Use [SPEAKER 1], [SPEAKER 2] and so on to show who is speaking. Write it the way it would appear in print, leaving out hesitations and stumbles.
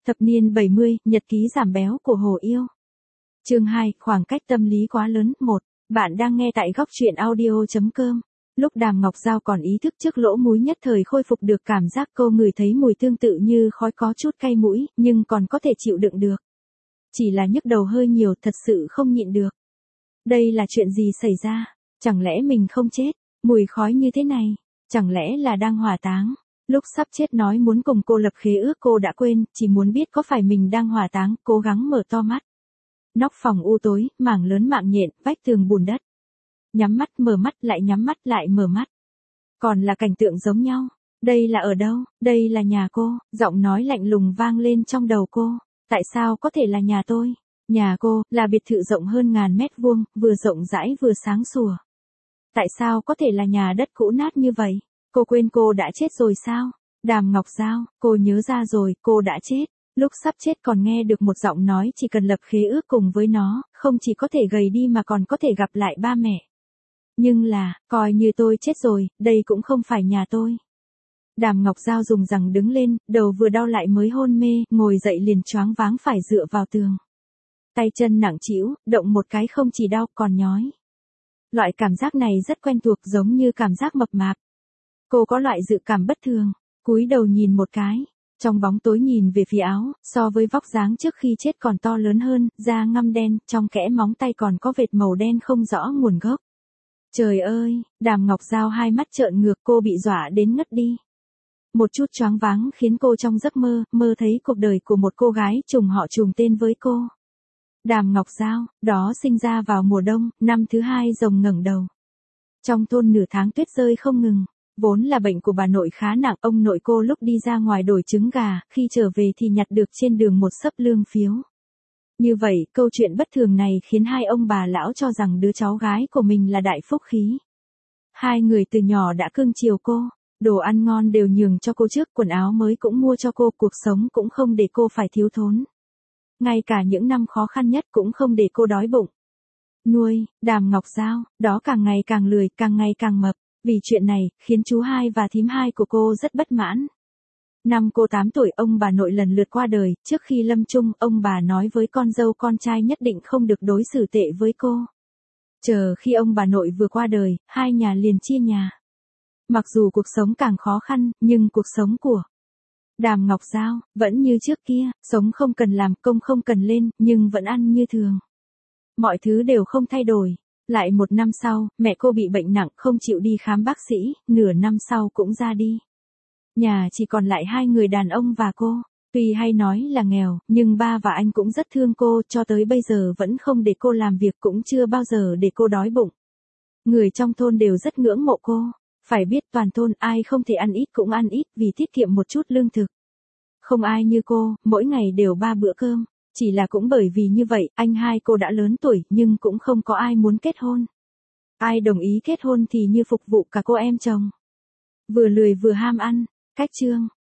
[SPEAKER 1] Thập niên 70, nhật ký giảm béo của Hồ Yêu. Chương 2, khoảng cách tâm lý quá lớn. 1. Bạn đang nghe tại góc truyện audio.com. Lúc Đàm Ngọc Giao còn ý thức trước lỗ mũi nhất thời khôi phục được cảm giác, cô ngửi thấy mùi tương tự như khói có chút cay mũi, nhưng còn có thể chịu đựng được. Chỉ là nhức đầu hơi nhiều, thật sự không nhịn được. Đây là chuyện gì xảy ra? Chẳng lẽ mình không chết? Mùi khói như thế này, chẳng lẽ là đang hỏa táng? Lúc sắp chết nói muốn cùng cô lập khế ước cô đã quên, chỉ muốn biết có phải mình đang hỏa táng, cố gắng mở to mắt. Nóc phòng u tối, mảng lớn mạng nhện, vách tường bùn đất. Nhắm mắt mở mắt lại mở mắt. Còn là cảnh tượng giống nhau. Đây là ở đâu? Đây là nhà cô. Giọng nói lạnh lùng vang lên trong đầu cô. Tại sao có thể là nhà tôi? Nhà cô, là biệt thự rộng hơn 1000 mét vuông, vừa rộng rãi vừa sáng sủa. Tại sao có thể là nhà đất cũ nát như vậy? Cô quên cô đã chết rồi sao? Đàm Ngọc Giao, cô nhớ ra rồi, cô đã chết. Lúc sắp chết còn nghe được một giọng nói chỉ cần lập khế ước cùng với nó, không chỉ có thể gầy đi mà còn có thể gặp lại ba mẹ. Nhưng là, coi như tôi chết rồi, đây cũng không phải nhà tôi. Đàm Ngọc Giao dùng rằng đứng lên, đầu vừa đau lại mới hôn mê, ngồi dậy liền choáng váng phải dựa vào tường. Tay chân nặng trĩu, động một cái không chỉ đau còn nhói. Loại cảm giác này rất quen thuộc, giống như cảm giác mập mạp. Cô có loại dự cảm bất thường, cúi đầu nhìn một cái, trong bóng tối nhìn về phía áo, so với vóc dáng trước khi chết còn to lớn hơn, da ngăm đen, trong kẽ móng tay còn có vệt màu đen không rõ nguồn gốc. Trời ơi, Đàm Ngọc Giao hai mắt trợn ngược, cô bị dọa đến ngất đi. Một chút choáng váng khiến cô trong giấc mơ, mơ thấy cuộc đời của một cô gái trùng họ trùng tên với cô. Đàm Ngọc Giao, đó sinh ra vào mùa đông, năm thứ 2 rồng ngẩng đầu. Trong thôn nửa tháng tuyết rơi không ngừng, vốn là bệnh của bà nội khá nặng, ông nội cô lúc đi ra ngoài đổi trứng gà, khi trở về thì nhặt được trên đường một xấp lương phiếu. Như vậy, câu chuyện bất thường này khiến hai ông bà lão cho rằng đứa cháu gái của mình là đại phúc khí. Hai người từ nhỏ đã cưng chiều cô, đồ ăn ngon đều nhường cho cô trước, quần áo mới cũng mua cho cô, cuộc sống cũng không để cô phải thiếu thốn. Ngay cả những năm khó khăn nhất cũng không để cô đói bụng. Nuôi, Đàm Ngọc Giao, đó càng ngày càng lười, càng ngày càng mập. Vì chuyện này, khiến chú hai và thím hai của cô rất bất mãn. Năm cô 8 tuổi, ông bà nội lần lượt qua đời, trước khi lâm chung, ông bà nói với con dâu con trai nhất định không được đối xử tệ với cô. Chờ khi ông bà nội vừa qua đời, hai nhà liền chia nhà. Mặc dù cuộc sống càng khó khăn, nhưng cuộc sống của Đàm Ngọc Giao vẫn như trước kia, sống không cần làm, công không cần lên, nhưng vẫn ăn như thường. Mọi thứ đều không thay đổi. Lại một năm sau, mẹ cô bị bệnh nặng, không chịu đi khám bác sĩ, nửa năm sau cũng ra đi. Nhà chỉ còn lại hai người đàn ông và cô. Tuy hay nói là nghèo, nhưng ba và anh cũng rất thương cô, cho tới bây giờ vẫn không để cô làm việc, cũng chưa bao giờ để cô đói bụng. Người trong thôn đều rất ngưỡng mộ cô. Phải biết toàn thôn ai không thể ăn ít cũng ăn ít vì tiết kiệm một chút lương thực. Không ai như cô, mỗi ngày đều 3 bữa cơm. Chỉ là cũng bởi vì như vậy, anh hai cô đã lớn tuổi, nhưng cũng không có ai muốn kết hôn. Ai đồng ý kết hôn thì như phục vụ cả cô em chồng. Vừa lười vừa ham ăn. Cách chương.